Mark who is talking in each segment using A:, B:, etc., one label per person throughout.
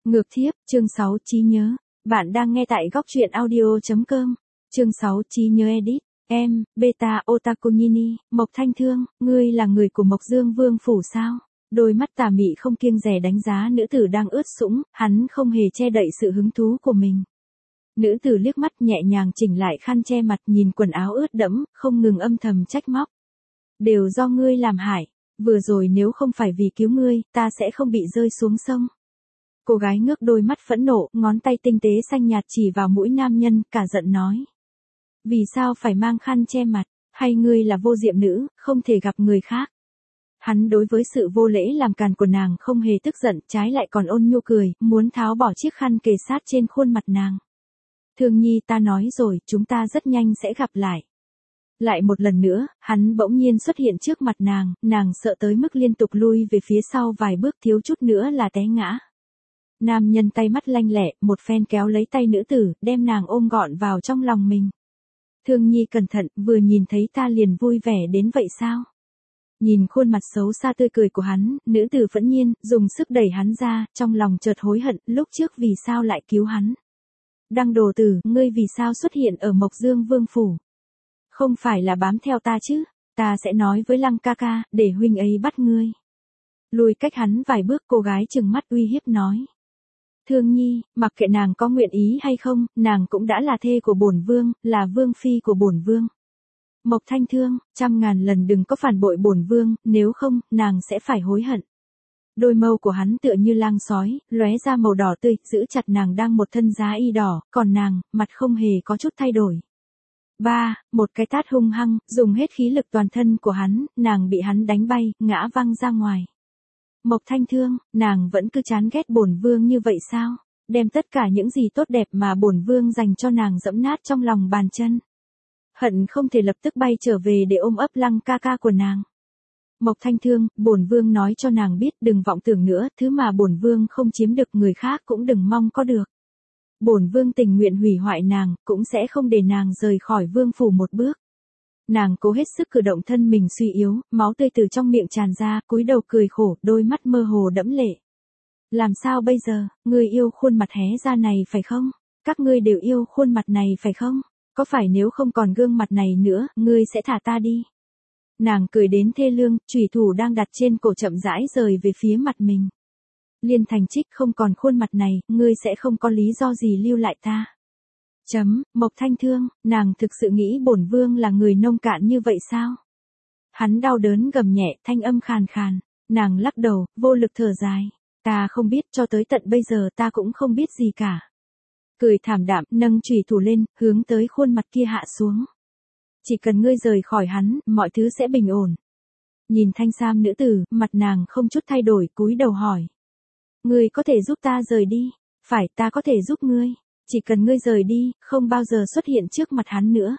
A: Ngược thiếp, chương 6 trí nhớ. Bạn đang nghe tại góc truyện audio.com. Chương 6 trí nhớ edit. Em, Beta Otaku Nini, Mộc Thanh Thương, ngươi là người của Mộc Dương Vương Phủ sao? Đôi mắt tà mị không kiêng dè đánh giá nữ tử đang ướt sũng, hắn không hề che đậy sự hứng thú của mình. Nữ tử liếc mắt nhẹ nhàng chỉnh lại khăn che mặt, nhìn quần áo ướt đẫm, không ngừng âm thầm trách móc. Đều do ngươi làm hại, vừa rồi nếu không phải vì cứu ngươi, ta sẽ không bị rơi xuống sông. Cô gái ngước đôi mắt phẫn nộ, ngón tay tinh tế xanh nhạt chỉ vào mũi nam nhân, cả giận nói. Vì sao phải mang khăn che mặt, hay ngươi là vô diệm nữ, không thể gặp người khác? Hắn đối với sự vô lễ làm càn của nàng không hề tức giận, trái lại còn ôn nhu cười, muốn tháo bỏ chiếc khăn kề sát trên khuôn mặt nàng. Thương nhi, ta nói rồi, chúng ta rất nhanh sẽ gặp lại. Lại một lần nữa, hắn bỗng nhiên xuất hiện trước mặt nàng sợ tới mức liên tục lui về phía sau vài bước, thiếu chút nữa là té ngã. Nam nhân tay mắt lanh lẹ, một phen kéo lấy tay nữ tử, đem nàng ôm gọn vào trong lòng mình. Thương nhi cẩn thận, vừa nhìn thấy ta liền vui vẻ đến vậy sao? Nhìn khuôn mặt xấu xa tươi cười của hắn, nữ tử phẫn nhiên, dùng sức đẩy hắn ra, trong lòng chợt hối hận, lúc trước vì sao lại cứu hắn. Đăng đồ tử, ngươi vì sao xuất hiện ở Mộc Dương Vương Phủ? Không phải là bám theo ta chứ, ta sẽ nói với Lăng ca ca, để huynh ấy bắt ngươi. Lùi cách hắn vài bước, cô gái trừng mắt uy hiếp nói. Thương nhi, mặc kệ nàng có nguyện ý hay không, nàng cũng đã là thê của bổn vương, là vương phi của bổn vương. Mộc Thanh Thương, 100.000 lần đừng có phản bội bổn vương, nếu không, nàng sẽ phải hối hận. Đôi mâu của hắn tựa như lang sói, lóe ra màu đỏ tươi, giữ chặt nàng đang một thân giá y đỏ, còn nàng, mặt không hề có chút thay đổi. Một cái tát hung hăng, dùng hết khí lực toàn thân của hắn, nàng bị hắn đánh bay, ngã văng ra ngoài. Mộc Thanh Thương, nàng vẫn cứ chán ghét bổn vương như vậy sao? Đem tất cả những gì tốt đẹp mà bổn vương dành cho nàng dẫm nát trong lòng bàn chân. Hận không thể lập tức bay trở về để ôm ấp Lăng ca ca của nàng. Mộc Thanh Thương, bổn vương nói cho nàng biết, đừng vọng tưởng nữa, thứ mà bổn vương không chiếm được người khác cũng đừng mong có được. Bổn vương tình nguyện hủy hoại nàng, cũng sẽ không để nàng rời khỏi vương phủ một bước. Nàng cố hết sức cử động thân mình suy yếu, máu tươi từ trong miệng tràn ra, cúi đầu cười khổ, đôi mắt mơ hồ đẫm lệ. Làm sao bây giờ, ngươi yêu khuôn mặt hé ra này phải không? Các ngươi đều yêu khuôn mặt này phải không? Có phải nếu không còn gương mặt này nữa, ngươi sẽ thả ta đi? Nàng cười đến thê lương, chủy thủ đang đặt trên cổ chậm rãi rời về phía mặt mình. Liên Thành Trích, không còn khuôn mặt này, ngươi sẽ không có lý do gì lưu lại ta. Mộc Thanh Thương, nàng thực sự nghĩ bổn vương là người nông cạn như vậy sao? Hắn đau đớn gầm nhẹ, thanh âm khàn khàn. Nàng lắc đầu, vô lực thở dài. Ta không biết, cho tới tận bây giờ ta cũng không biết gì cả. Cười thảm đạm, nâng chủy thủ lên, hướng tới khuôn mặt kia hạ xuống. Chỉ cần ngươi rời khỏi hắn, mọi thứ sẽ bình ổn. Nhìn thanh sam nữ tử, mặt nàng không chút thay đổi, cúi đầu hỏi. Ngươi có thể giúp ta rời đi? Phải, ta có thể giúp ngươi. Chỉ cần ngươi rời đi, không bao giờ xuất hiện trước mặt hắn nữa.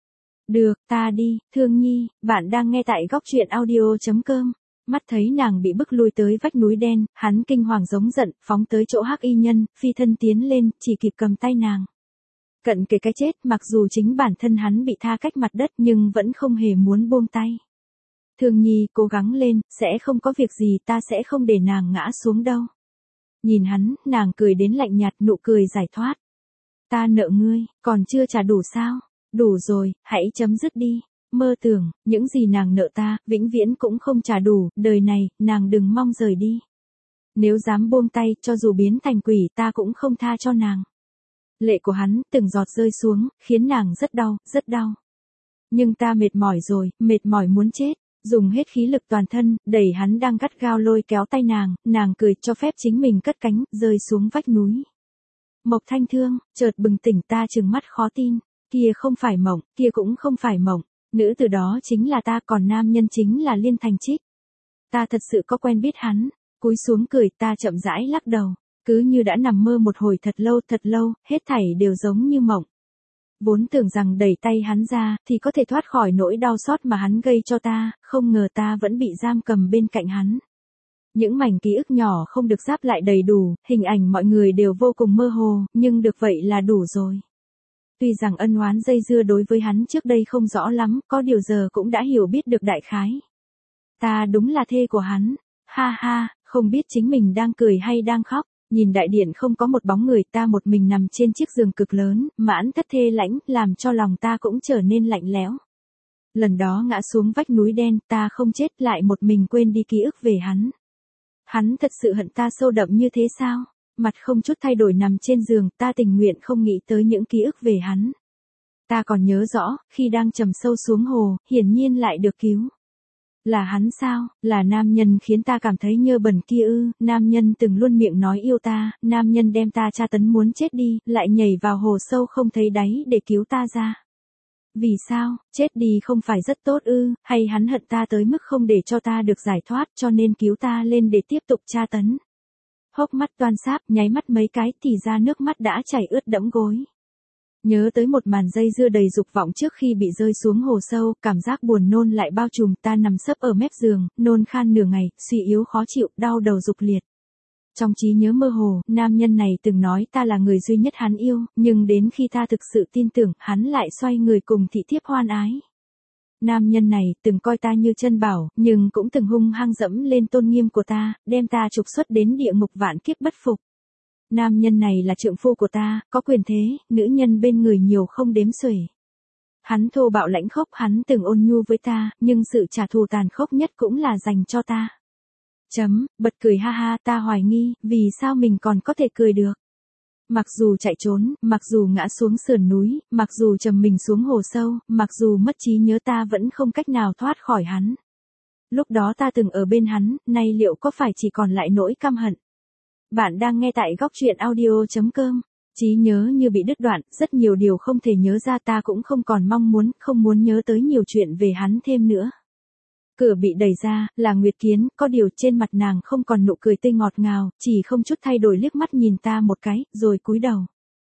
A: Được, ta đi, Thương nhi, bạn đang nghe tại góc truyện audio.com. Mắt thấy nàng bị bức lui tới vách núi đen, hắn kinh hoàng giống giận, phóng tới chỗ Hắc Y Nhân, phi thân tiến lên, chỉ kịp cầm tay nàng. Cận kề cái chết, mặc dù chính bản thân hắn bị tha cách mặt đất nhưng vẫn không hề muốn buông tay. Thương nhi, cố gắng lên, sẽ không có việc gì, ta sẽ không để nàng ngã xuống đâu. Nhìn hắn, nàng cười đến lạnh nhạt, nụ cười giải thoát. Ta nợ ngươi, còn chưa trả đủ sao? Đủ rồi, hãy chấm dứt đi. Mơ tưởng, những gì nàng nợ ta, vĩnh viễn cũng không trả đủ, đời này, nàng đừng mong rời đi. Nếu dám buông tay, cho dù biến thành quỷ, ta cũng không tha cho nàng. Lệ của hắn, từng giọt rơi xuống, khiến nàng rất đau, rất đau. Nhưng ta mệt mỏi rồi, mệt mỏi muốn chết. Dùng hết khí lực toàn thân, đẩy hắn đang gắt gao lôi kéo tay nàng cười cho phép chính mình cất cánh, rơi xuống vách núi. Mộc Thanh Thương, chợt bừng tỉnh, ta trừng mắt khó tin. Kia không phải mộng, kia cũng không phải mộng. Nữ từ đó chính là ta, còn nam nhân chính là Liên Thành Trích. Ta thật sự có quen biết hắn. Cúi xuống cười, ta chậm rãi lắc đầu. Cứ như đã nằm mơ một hồi thật lâu, hết thảy đều giống như mộng. Vốn tưởng rằng đẩy tay hắn ra, thì có thể thoát khỏi nỗi đau xót mà hắn gây cho ta, không ngờ ta vẫn bị giam cầm bên cạnh hắn. Những mảnh ký ức nhỏ không được ráp lại đầy đủ, hình ảnh mọi người đều vô cùng mơ hồ, nhưng được vậy là đủ rồi. Tuy rằng ân oán dây dưa đối với hắn trước đây không rõ lắm, có điều giờ cũng đã hiểu biết được đại khái. Ta đúng là thê của hắn, ha ha, không biết chính mình đang cười hay đang khóc. Nhìn đại điện không có một bóng người, ta một mình nằm trên chiếc giường cực lớn, mãn thất thê lãnh, làm cho lòng ta cũng trở nên lạnh lẽo. Lần đó ngã xuống vách núi đen, ta không chết, lại một mình quên đi ký ức về hắn. Hắn thật sự hận ta sâu đậm như thế sao? Mặt không chút thay đổi nằm trên giường, ta tình nguyện không nghĩ tới những ký ức về hắn. Ta còn nhớ rõ, khi đang trầm sâu xuống hồ, hiển nhiên lại được cứu. Là hắn sao? Là nam nhân khiến ta cảm thấy nhơ bẩn kia ư? Nam nhân từng luôn miệng nói yêu ta, nam nhân đem ta tra tấn muốn chết đi, lại nhảy vào hồ sâu không thấy đáy để cứu ta ra. Vì sao? Chết đi không phải rất tốt ư? Hay hắn hận ta tới mức không để cho ta được giải thoát, cho nên cứu ta lên để tiếp tục tra tấn? Hốc mắt toan sáp, nháy mắt mấy cái thì ra nước mắt đã chảy ướt đẫm gối. Nhớ tới một màn dây dưa đầy dục vọng trước khi bị rơi xuống hồ sâu, cảm giác buồn nôn lại bao trùm, ta nằm sấp ở mép giường, nôn khan nửa ngày, suy yếu khó chịu, đau đầu dục liệt. Trong trí nhớ mơ hồ, nam nhân này từng nói ta là người duy nhất hắn yêu, nhưng đến khi ta thực sự tin tưởng, hắn lại xoay người cùng thị thiếp hoan ái. Nam nhân này từng coi ta như chân bảo, nhưng cũng từng hung hăng dẫm lên tôn nghiêm của ta, đem ta trục xuất đến địa ngục vạn kiếp bất phục. Nam nhân này là trượng phu của ta, có quyền thế, nữ nhân bên người nhiều không đếm xuể. Hắn thô bạo lãnh khốc, hắn từng ôn nhu với ta, nhưng sự trả thù tàn khốc nhất cũng là dành cho ta. Bật cười ha ha, ta hoài nghi, vì sao mình còn có thể cười được. Mặc dù chạy trốn, mặc dù ngã xuống sườn núi, mặc dù trầm mình xuống hồ sâu, mặc dù mất trí nhớ, ta vẫn không cách nào thoát khỏi hắn. Lúc đó ta từng ở bên hắn, nay liệu có phải chỉ còn lại nỗi căm hận? Bạn đang nghe tại góc truyện audio.com. Trí nhớ như bị đứt đoạn, rất nhiều điều không thể nhớ ra, ta cũng không còn không muốn nhớ tới nhiều chuyện về hắn thêm nữa. Cửa bị đẩy ra, là Nguyệt Kiến, có điều trên mặt nàng không còn nụ cười tươi ngọt ngào, chỉ không chút thay đổi liếc mắt nhìn ta một cái, rồi cúi đầu.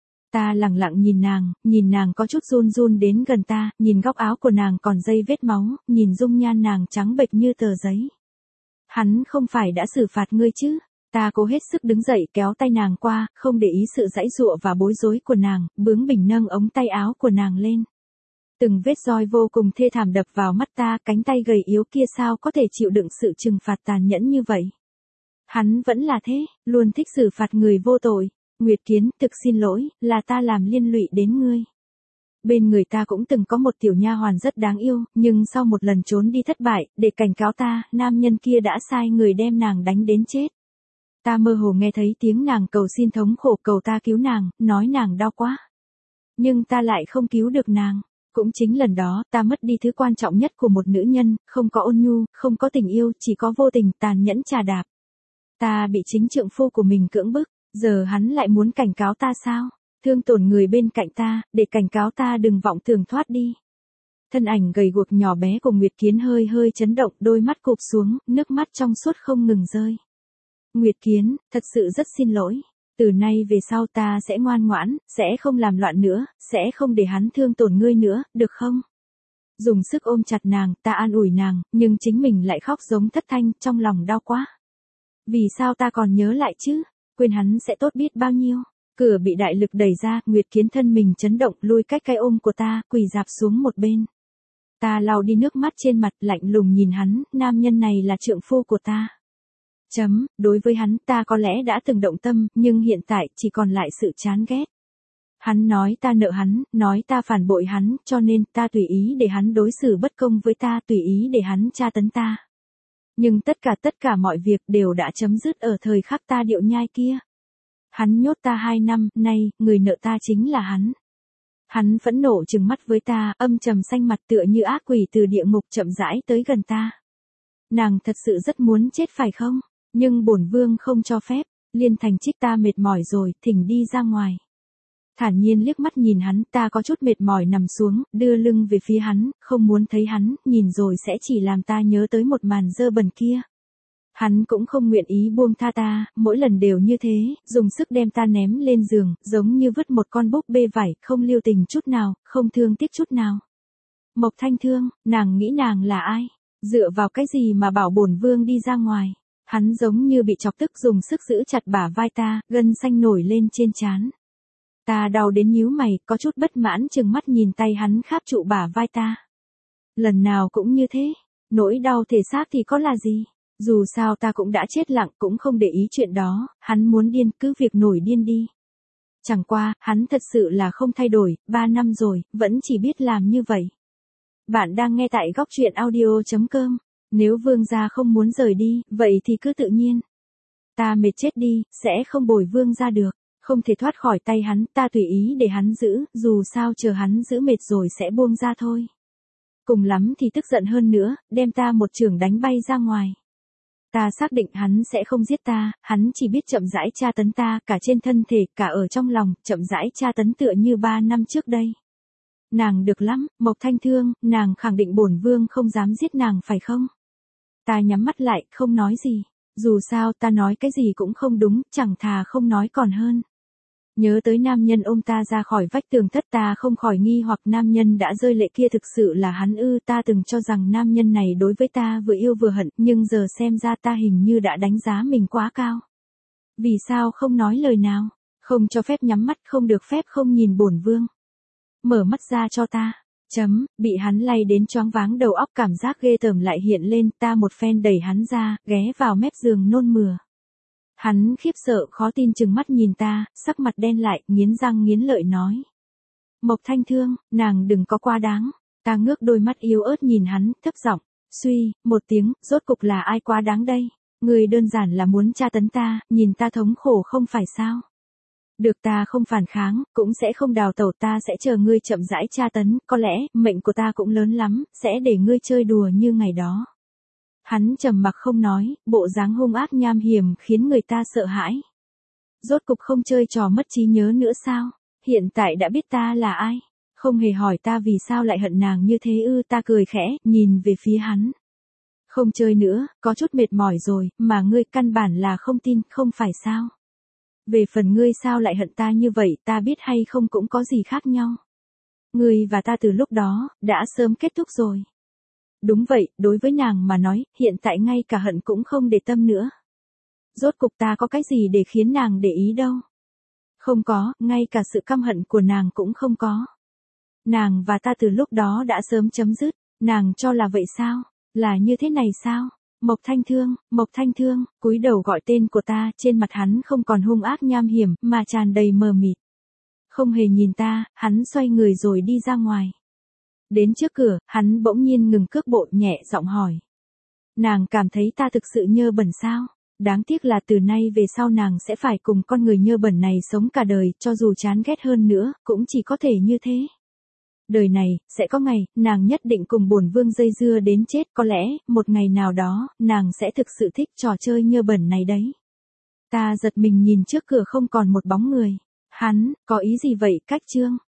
A: Ta lặng lặng nhìn nàng có chút run run đến gần ta, nhìn góc áo của nàng còn dây vết máu, nhìn dung nhan nàng trắng bệch như tờ giấy. Hắn không phải đã xử phạt ngươi chứ? Ta cố hết sức đứng dậy kéo tay nàng qua, không để ý sự giãy giụa và bối rối của nàng, bướng bỉnh nâng ống tay áo của nàng lên. Từng vết roi vô cùng thê thảm đập vào mắt ta, cánh tay gầy yếu kia sao có thể chịu đựng sự trừng phạt tàn nhẫn như vậy. Hắn vẫn là thế, luôn thích xử phạt người vô tội. Nguyệt Kiến, thực xin lỗi, là ta làm liên lụy đến ngươi. Bên người ta cũng từng có một tiểu nha hoàn rất đáng yêu, nhưng sau một lần trốn đi thất bại, để cảnh cáo ta, nam nhân kia đã sai người đem nàng đánh đến chết. Ta mơ hồ nghe thấy tiếng nàng cầu xin thống khổ, cầu ta cứu nàng, nói nàng đau quá. Nhưng ta lại không cứu được nàng. Cũng chính lần đó, ta mất đi thứ quan trọng nhất của một nữ nhân, không có ôn nhu, không có tình yêu, chỉ có vô tình, tàn nhẫn trà đạp. Ta bị chính trượng phu của mình cưỡng bức, giờ hắn lại muốn cảnh cáo ta sao? Thương tổn người bên cạnh ta, để cảnh cáo ta đừng vọng tưởng thoát đi. Thân ảnh gầy guộc nhỏ bé của Nguyệt Kiến hơi hơi chấn động, đôi mắt cụp xuống, nước mắt trong suốt không ngừng rơi. Nguyệt Kiến, thật sự rất xin lỗi. Từ nay về sau ta sẽ ngoan ngoãn, sẽ không làm loạn nữa, sẽ không để hắn thương tổn ngươi nữa, được không? Dùng sức ôm chặt nàng, ta an ủi nàng, nhưng chính mình lại khóc giống thất thanh, trong lòng đau quá. Vì sao ta còn nhớ lại chứ? Quên hắn sẽ tốt biết bao nhiêu. Cửa bị đại lực đẩy ra, Nguyệt Kiến thân mình chấn động, lui cách cái ôm của ta, quỳ rạp xuống một bên. Ta lau đi nước mắt trên mặt, lạnh lùng nhìn hắn, nam nhân này là trượng phu của ta. Đối với hắn ta có lẽ đã từng động tâm, nhưng hiện tại chỉ còn lại sự chán ghét. Hắn nói ta nợ hắn, nói ta phản bội hắn, cho nên ta tùy ý để hắn đối xử bất công với ta, tùy ý để hắn tra tấn ta. Nhưng tất cả mọi việc đều đã chấm dứt ở thời khắc ta điệu nhai kia. Hắn nhốt ta 2 năm, nay, người nợ ta chính là hắn. Hắn phẫn nộ trừng mắt với ta, âm trầm xanh mặt tựa như ác quỷ từ địa ngục chậm rãi tới gần ta. Nàng thật sự rất muốn chết phải không? Nhưng bổn vương không cho phép, Liên Thành Trích, ta mệt mỏi rồi, thỉnh đi ra ngoài. Thản nhiên liếc mắt nhìn hắn, ta có chút mệt mỏi nằm xuống, đưa lưng về phía hắn, không muốn thấy hắn, nhìn rồi sẽ chỉ làm ta nhớ tới một màn dơ bẩn kia. Hắn cũng không nguyện ý buông tha ta, mỗi lần đều như thế, dùng sức đem ta ném lên giường, giống như vứt một con búp bê vải, không lưu tình chút nào, không thương tiếc chút nào. Mộc Thanh Thương, nàng nghĩ nàng là ai? Dựa vào cái gì mà bảo bổn vương đi ra ngoài? Hắn giống như bị chọc tức, dùng sức giữ chặt bả vai ta, gân xanh nổi lên trên trán. Ta đau đến nhíu mày, có chút bất mãn trừng mắt nhìn tay hắn kháp trụ bả vai ta. Lần nào cũng như thế, nỗi đau thể xác thì có là gì? Dù sao ta cũng đã chết lặng cũng không để ý chuyện đó, hắn muốn điên cứ việc nổi điên đi. Chẳng qua, hắn thật sự là không thay đổi, 3 năm rồi, vẫn chỉ biết làm như vậy. Bạn đang nghe tại góc truyện audio.com. Nếu vương gia không muốn rời đi, vậy thì cứ tự nhiên. Ta mệt chết đi, sẽ không bồi vương gia được. Không thể thoát khỏi tay hắn, ta tùy ý để hắn giữ, dù sao chờ hắn giữ mệt rồi sẽ buông ra thôi. Cùng lắm thì tức giận hơn nữa, đem ta một chưởng đánh bay ra ngoài. Ta xác định hắn sẽ không giết ta, hắn chỉ biết chậm rãi tra tấn ta, cả trên thân thể, cả ở trong lòng, chậm rãi tra tấn tựa như 3 năm trước đây. Nàng được lắm, Mộc Thanh Thương, nàng khẳng định bổn vương không dám giết nàng phải không? Ta nhắm mắt lại, không nói gì. Dù sao ta nói cái gì cũng không đúng, chẳng thà không nói còn hơn. Nhớ tới nam nhân ôm ta ra khỏi vách tường thất, ta không khỏi nghi hoặc nam nhân đã rơi lệ kia thực sự là hắn ư. Ta từng cho rằng nam nhân này đối với ta vừa yêu vừa hận, nhưng giờ xem ra ta hình như đã đánh giá mình quá cao. Vì sao không nói lời nào? Không cho phép nhắm mắt, không được phép không nhìn bổn vương. Mở mắt ra cho ta. Bị hắn lay đến choáng váng đầu óc, cảm giác ghê tởm lại hiện lên, ta một phen đẩy hắn ra, ghé vào mép giường nôn mửa. Hắn khiếp sợ khó tin chừng mắt nhìn ta, sắc mặt đen lại, nghiến răng nghiến lợi nói. Mộc Thanh Thương, nàng đừng có quá đáng. Ta ngước đôi mắt yếu ớt nhìn hắn, thấp giọng, suy, một tiếng, rốt cục là ai quá đáng đây? Người đơn giản là muốn tra tấn ta, nhìn ta thống khổ không phải sao? Được, ta không phản kháng, cũng sẽ không đào tẩu, ta sẽ chờ ngươi chậm rãi tra tấn, có lẽ, mệnh của ta cũng lớn lắm, sẽ để ngươi chơi đùa như ngày đó. Hắn trầm mặc không nói, bộ dáng hung ác nham hiểm khiến người ta sợ hãi. Rốt cục không chơi trò mất trí nhớ nữa sao? Hiện tại đã biết ta là ai? Không hề hỏi ta vì sao lại hận nàng như thế ư? Ta cười khẽ, nhìn về phía hắn. Không chơi nữa, có chút mệt mỏi rồi, mà ngươi căn bản là không tin, không phải sao? Về phần ngươi sao lại hận ta như vậy, ta biết hay không cũng có gì khác nhau. Ngươi và ta từ lúc đó, đã sớm kết thúc rồi. Đúng vậy, đối với nàng mà nói, hiện tại ngay cả hận cũng không để tâm nữa. Rốt cục ta có cái gì để khiến nàng để ý đâu. Không có, ngay cả sự căm hận của nàng cũng không có. Nàng và ta từ lúc đó đã sớm chấm dứt, nàng cho là vậy sao? Là như thế này sao? Mộc Thanh Thương, cúi đầu gọi tên của ta, trên mặt hắn không còn hung ác nham hiểm, mà tràn đầy mờ mịt. Không hề nhìn ta, hắn xoay người rồi đi ra ngoài. Đến trước cửa, hắn bỗng nhiên ngừng cước bộ, nhẹ giọng hỏi. Nàng cảm thấy ta thực sự nhơ bẩn sao? Đáng tiếc là từ nay về sau nàng sẽ phải cùng con người nhơ bẩn này sống cả đời, cho dù chán ghét hơn nữa, cũng chỉ có thể như thế. Đời này, sẽ có ngày, nàng nhất định cùng bổn vương dây dưa đến chết, có lẽ, một ngày nào đó, nàng sẽ thực sự thích trò chơi nhơ bẩn này đấy. Ta giật mình nhìn trước cửa không còn một bóng người. Hắn, có ý gì vậy, Cách Trương?